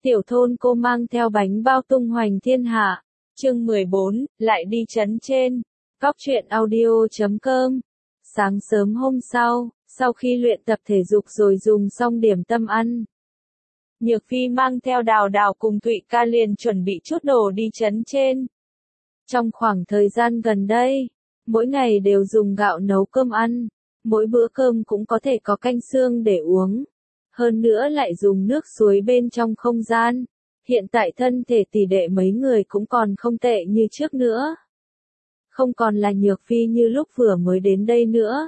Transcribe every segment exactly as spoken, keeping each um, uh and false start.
Tiểu thôn cô mang theo bánh bao tung hoành thiên hạ. Chương mười bốn, lại đi trấn trên. Góc truyện audio chấm com. Sáng sớm hôm sau, sau khi luyện tập thể dục rồi dùng xong điểm tâm ăn, Nhược Phi mang theo Đào Đào cùng Thụy Ca liền chuẩn bị chút đồ đi trấn trên. Trong khoảng thời gian gần đây, mỗi ngày đều dùng gạo nấu cơm ăn, mỗi bữa cơm cũng có thể có canh xương để uống. Hơn nữa lại dùng nước suối bên trong không gian. Hiện tại thân thể tỷ đệ mấy người cũng còn không tệ như trước nữa. Không còn là Nhược Phi như lúc vừa mới đến đây nữa.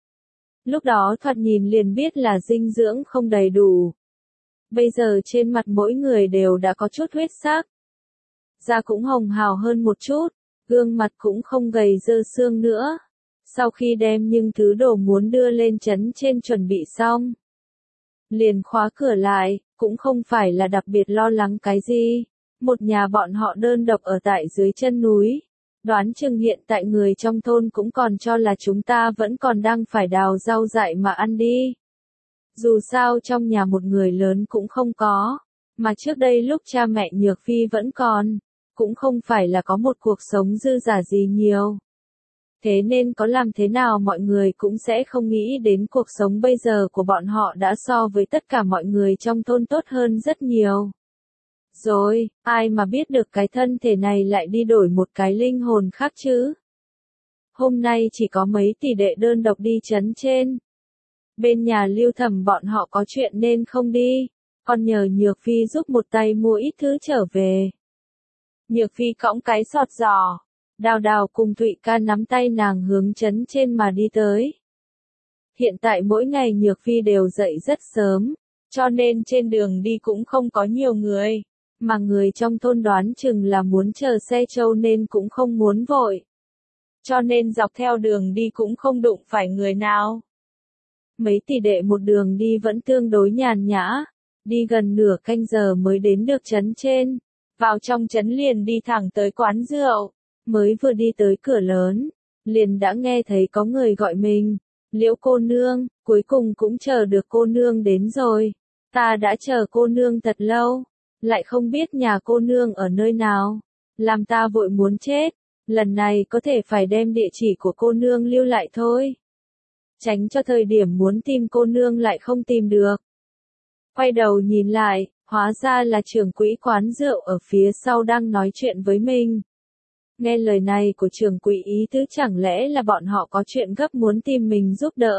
Lúc đó thoạt nhìn liền biết là dinh dưỡng không đầy đủ. Bây giờ trên mặt mỗi người đều đã có chút huyết sắc. Da cũng hồng hào hơn một chút, gương mặt cũng không gầy dơ xương nữa. Sau khi đem những thứ đồ muốn đưa lên trấn trên chuẩn bị xong, liền khóa cửa lại, cũng không phải là đặc biệt lo lắng cái gì. Một nhà bọn họ đơn độc ở tại dưới chân núi. Đoán chừng hiện tại người trong thôn cũng còn cho là chúng ta vẫn còn đang phải đào rau dại mà ăn đi. Dù sao trong nhà một người lớn cũng không có, mà trước đây lúc cha mẹ Nhược Phi vẫn còn, cũng không phải là có một cuộc sống dư dả gì nhiều. Thế nên có làm thế nào mọi người cũng sẽ không nghĩ đến cuộc sống bây giờ của bọn họ đã so với tất cả mọi người trong thôn tốt hơn rất nhiều. Rồi, ai mà biết được cái thân thể này lại đi đổi một cái linh hồn khác chứ? Hôm nay chỉ có mấy tỷ đệ đơn độc đi trấn trên. Bên nhà Lưu Thẩm bọn họ có chuyện nên không đi, còn nhờ Nhược Phi giúp một tay mua ít thứ trở về. Nhược Phi cõng cái sọt giỏ. Đào Đào cùng Thụy Ca nắm tay nàng hướng trấn trên mà đi tới. Hiện tại mỗi ngày Nhược Phi đều dậy rất sớm, cho nên trên đường đi cũng không có nhiều người, mà người trong thôn đoán chừng là muốn chờ xe trâu nên cũng không muốn vội. Cho nên dọc theo đường đi cũng không đụng phải người nào. Mấy tỷ đệ một đường đi vẫn tương đối nhàn nhã, đi gần nửa canh giờ mới đến được trấn trên, vào trong trấn liền đi thẳng tới quán rượu. Mới vừa đi tới cửa lớn, liền đã nghe thấy có người gọi mình, Liễu cô nương, cuối cùng cũng chờ được cô nương đến rồi. Ta đã chờ cô nương thật lâu, lại không biết nhà cô nương ở nơi nào, làm ta vội muốn chết, lần này có thể phải đem địa chỉ của cô nương lưu lại thôi. Tránh cho thời điểm muốn tìm cô nương lại không tìm được. Quay đầu nhìn lại, hóa ra là trưởng quỹ quán rượu ở phía sau đang nói chuyện với mình. Nghe lời này của trưởng quỹ ý tứ chẳng lẽ là bọn họ có chuyện gấp muốn tìm mình giúp đỡ.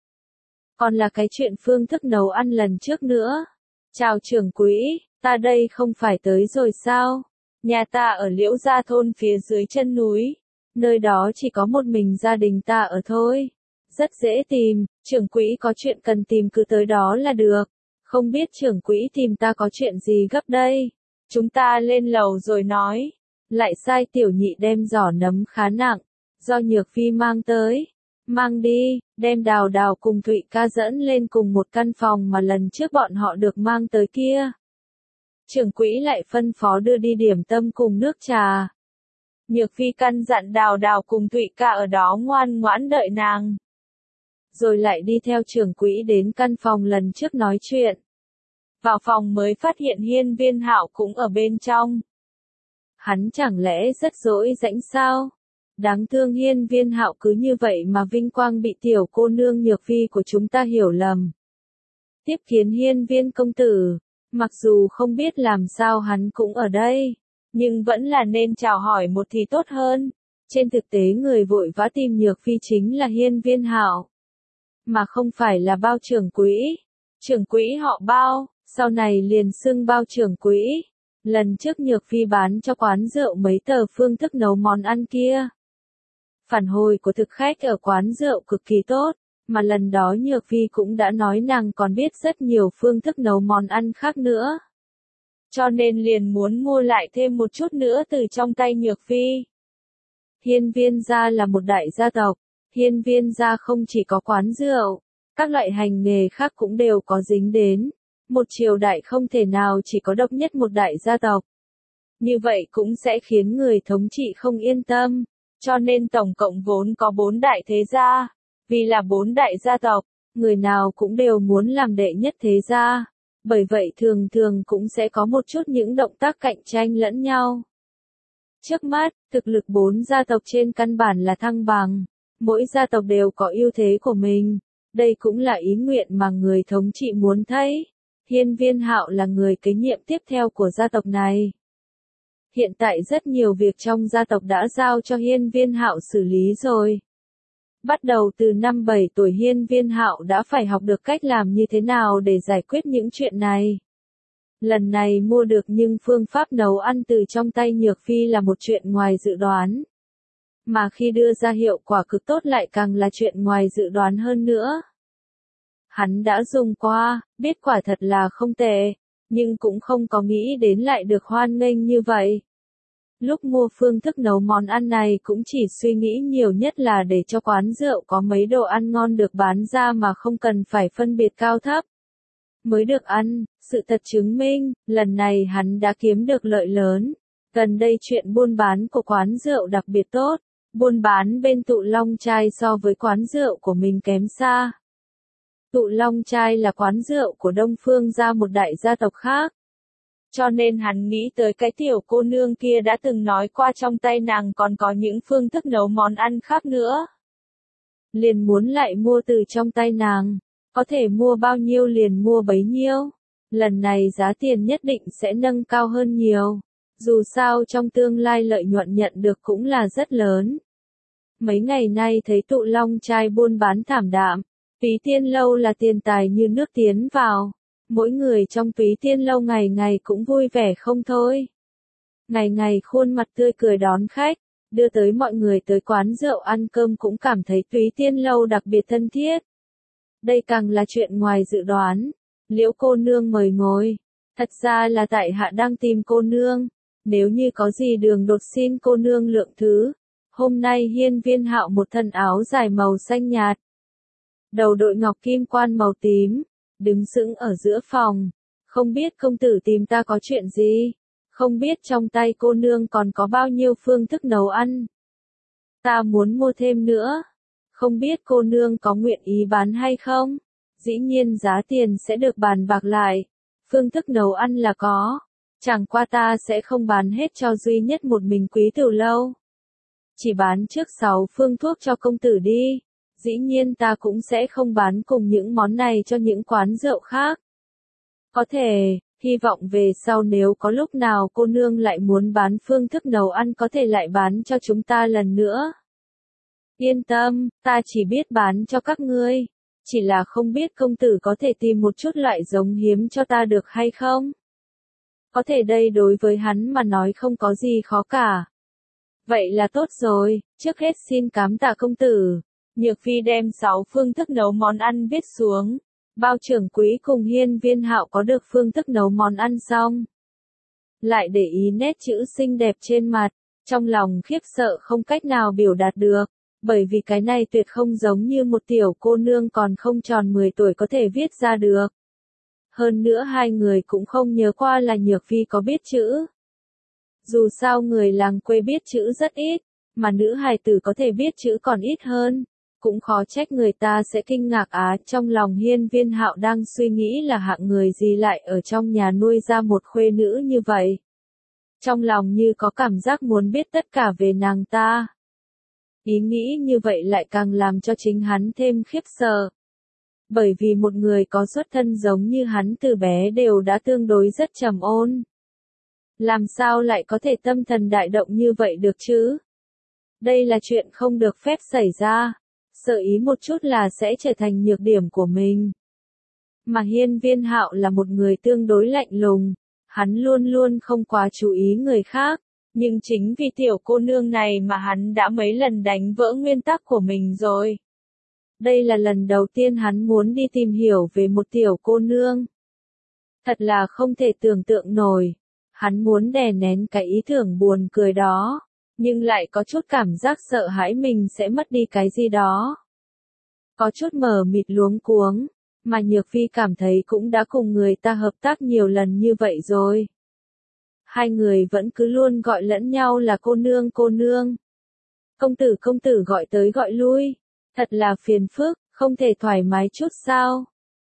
Còn là cái chuyện phương thức nấu ăn lần trước nữa. Chào trưởng quỹ, ta đây không phải tới rồi sao? Nhà ta ở Liễu Gia thôn phía dưới chân núi. Nơi đó chỉ có một mình gia đình ta ở thôi. Rất dễ tìm, trưởng quỹ có chuyện cần tìm cứ tới đó là được. Không biết trưởng quỹ tìm ta có chuyện gì gấp đây? Chúng ta lên lầu rồi nói. Lại sai tiểu nhị đem giỏ nấm khá nặng, do Nhược Phi mang tới. Mang đi, đem Đào Đào cùng Thụy Ca dẫn lên cùng một căn phòng mà lần trước bọn họ được mang tới kia. Trưởng quỹ lại phân phó đưa đi điểm tâm cùng nước trà. Nhược Phi căn dặn Đào Đào cùng Thụy Ca ở đó ngoan ngoãn đợi nàng. Rồi lại đi theo trưởng quỹ đến căn phòng lần trước nói chuyện. Vào phòng mới phát hiện Hiên Viên Hạo cũng ở bên trong. Hắn chẳng lẽ rất dỗi rãnh sao? Đáng thương Hiên Viên Hạo cứ như vậy mà vinh quang bị tiểu cô nương Nhược Phi của chúng ta hiểu lầm. Tiếp kiến Hiên Viên công tử, mặc dù không biết làm sao hắn cũng ở đây, nhưng vẫn là nên chào hỏi một thì tốt hơn. Trên thực tế người vội vã tìm Nhược Phi chính là Hiên Viên Hạo, mà không phải là Bao trưởng quỹ. Trưởng quỹ họ Bao, sau này liền xưng Bao trưởng quỹ. Lần trước Nhược Phi bán cho quán rượu mấy tờ phương thức nấu món ăn kia. Phản hồi của thực khách ở quán rượu cực kỳ tốt, mà lần đó Nhược Phi cũng đã nói nàng còn biết rất nhiều phương thức nấu món ăn khác nữa. Cho nên liền muốn mua lại thêm một chút nữa từ trong tay Nhược Phi. Hiên Viên gia là một đại gia tộc, Hiên Viên gia không chỉ có quán rượu, các loại hành nghề khác cũng đều có dính đến. Một triều đại không thể nào chỉ có độc nhất một đại gia tộc. Như vậy cũng sẽ khiến người thống trị không yên tâm, cho nên tổng cộng vốn có bốn đại thế gia. Vì là bốn đại gia tộc, người nào cũng đều muốn làm đệ nhất thế gia. Bởi vậy thường thường cũng sẽ có một chút những động tác cạnh tranh lẫn nhau. Trước mắt, thực lực bốn gia tộc trên căn bản là thăng bằng. Mỗi gia tộc đều có ưu thế của mình. Đây cũng là ý nguyện mà người thống trị muốn thấy. Hiên Viên Hạo là người kế nhiệm tiếp theo của gia tộc này. Hiện tại rất nhiều việc trong gia tộc đã giao cho Hiên Viên Hạo xử lý rồi. Bắt đầu từ năm bảy tuổi Hiên Viên Hạo đã phải học được cách làm như thế nào để giải quyết những chuyện này. Lần này mua được nhưng phương pháp nấu ăn từ trong tay Nhược Phi là một chuyện ngoài dự đoán. Mà khi đưa ra hiệu quả cực tốt lại càng là chuyện ngoài dự đoán hơn nữa. Hắn đã dùng qua, biết quả thật là không tệ, nhưng cũng không có nghĩ đến lại được hoan nghênh như vậy. Lúc mua phương thức nấu món ăn này cũng chỉ suy nghĩ nhiều nhất là để cho quán rượu có mấy đồ ăn ngon được bán ra mà không cần phải phân biệt cao thấp. Mới được ăn, sự thật chứng minh, lần này hắn đã kiếm được lợi lớn. Gần đây chuyện buôn bán của quán rượu đặc biệt tốt, buôn bán bên Tụ Long Trai so với quán rượu của mình kém xa. Tụ Long Trai là quán rượu của Đông Phương gia, một đại gia tộc khác. Cho nên hắn nghĩ tới cái tiểu cô nương kia đã từng nói qua trong tay nàng còn có những phương thức nấu món ăn khác nữa. Liền muốn lại mua từ trong tay nàng, có thể mua bao nhiêu liền mua bấy nhiêu. Lần này giá tiền nhất định sẽ nâng cao hơn nhiều, dù sao trong tương lai lợi nhuận nhận được cũng là rất lớn. Mấy ngày nay thấy Tụ Long Trai buôn bán thảm đạm, Túy Tiên Lâu là tiền tài như nước tiến vào. Mỗi người trong Túy Tiên Lâu ngày ngày cũng vui vẻ không thôi. Ngày ngày khuôn mặt tươi cười đón khách, đưa tới mọi người tới quán rượu ăn cơm cũng cảm thấy Túy Tiên Lâu đặc biệt thân thiết. Đây càng là chuyện ngoài dự đoán. Liễu cô nương mời ngồi. Thật ra là tại hạ đang tìm cô nương. Nếu như có gì đường đột xin cô nương lượng thứ. Hôm nay Hiên Viên Hạo một thân áo dài màu xanh nhạt. Đầu đội ngọc kim quan màu tím. Đứng sững ở giữa phòng. Không biết công tử tìm ta có chuyện gì? Không biết trong tay cô nương còn có bao nhiêu phương thức nấu ăn? Ta muốn mua thêm nữa. Không biết cô nương có nguyện ý bán hay không? Dĩ nhiên giá tiền sẽ được bàn bạc lại. Phương thức nấu ăn là có. Chẳng qua ta sẽ không bán hết cho duy nhất một mình Quý Tiểu Lâu. Chỉ bán trước sáu phương thuốc cho công tử đi. Dĩ nhiên ta cũng sẽ không bán cùng những món này cho những quán rượu khác. Có thể, hy vọng về sau nếu có lúc nào cô nương lại muốn bán phương thức nấu ăn có thể lại bán cho chúng ta lần nữa. Yên tâm, ta chỉ biết bán cho các ngươi. Chỉ là không biết công tử có thể tìm một chút loại giống hiếm cho ta được hay không? Có thể đây đối với hắn mà nói không có gì khó cả. Vậy là tốt rồi, trước hết xin cám tạ công tử. Nhược Phi đem sáu phương thức nấu món ăn viết xuống. Bao trưởng quý cùng Hiên Viên Hạo có được phương thức nấu món ăn xong. Lại để ý nét chữ xinh đẹp trên mặt, trong lòng khiếp sợ không cách nào biểu đạt được. Bởi vì cái này tuyệt không giống như một tiểu cô nương còn không tròn mười tuổi có thể viết ra được. Hơn nữa hai người cũng không nhớ qua là Nhược Phi có biết chữ. Dù sao người làng quê biết chữ rất ít, mà nữ hài tử có thể biết chữ còn ít hơn. Cũng khó trách người ta sẽ kinh ngạc á. Trong lòng Hiên Viên Hạo đang suy nghĩ là hạng người gì lại ở trong nhà nuôi ra một khuê nữ như vậy. Trong lòng như có cảm giác muốn biết tất cả về nàng ta. Ý nghĩ như vậy lại càng làm cho chính hắn thêm khiếp sợ. Bởi vì một người có xuất thân giống như hắn từ bé đều đã tương đối rất trầm ổn. Làm sao lại có thể tâm thần đại động như vậy được chứ? Đây là chuyện không được phép xảy ra. Sợ ý một chút là sẽ trở thành nhược điểm của mình. Mà Hiên Viên Hạo là một người tương đối lạnh lùng. Hắn luôn luôn không quá chú ý người khác. Nhưng chính vì tiểu cô nương này mà hắn đã mấy lần đánh vỡ nguyên tắc của mình rồi. Đây là lần đầu tiên hắn muốn đi tìm hiểu về một tiểu cô nương. Thật là không thể tưởng tượng nổi. Hắn muốn đè nén cái ý tưởng buồn cười đó, nhưng lại có chút cảm giác sợ hãi mình sẽ mất đi cái gì đó. Có chút mờ mịt luống cuống, mà Nhược Phi cảm thấy cũng đã cùng người ta hợp tác nhiều lần như vậy rồi. Hai người vẫn cứ luôn gọi lẫn nhau là cô nương cô nương. Công tử công tử gọi tới gọi lui. Thật là phiền phức, không thể thoải mái chút sao.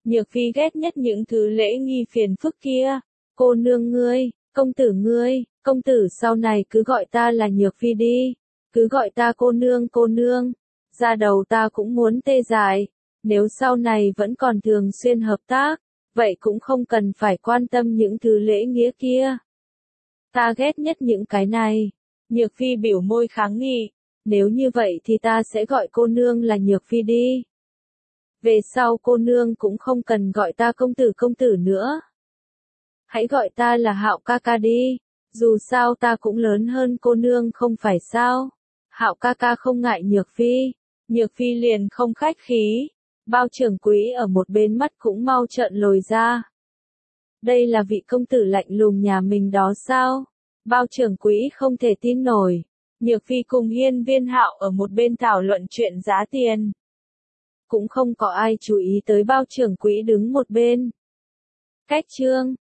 Nhược Phi ghét nhất những thứ lễ nghi phiền phức kia. Cô nương ngươi, công tử ngươi, công tử sau này cứ gọi ta là Nhược Phi đi. Cứ gọi ta cô nương cô nương. Da đầu ta cũng muốn tê dại. Nếu sau này vẫn còn thường xuyên hợp tác, vậy cũng không cần phải quan tâm những thứ lễ nghĩa kia. Ta ghét nhất những cái này. Nhược Phi biểu môi kháng nghị. Nếu như vậy thì ta sẽ gọi cô nương là Nhược Phi đi. Về sau cô nương cũng không cần gọi ta công tử công tử nữa. Hãy gọi ta là Hạo ca ca đi. Dù sao ta cũng lớn hơn cô nương không phải sao. Hạo ca ca không ngại Nhược Phi. Nhược Phi liền không khách khí. Bao trưởng quỹ ở một bên mắt cũng mau trợn lồi ra. Đây là vị công tử lạnh lùng nhà mình đó sao? Bao trưởng quỹ không thể tin nổi. Nhược Phi cùng Hiên Viên Hạo ở một bên thảo luận chuyện giá tiền. Cũng không có ai chú ý tới bao trưởng quỹ đứng một bên. Cách chương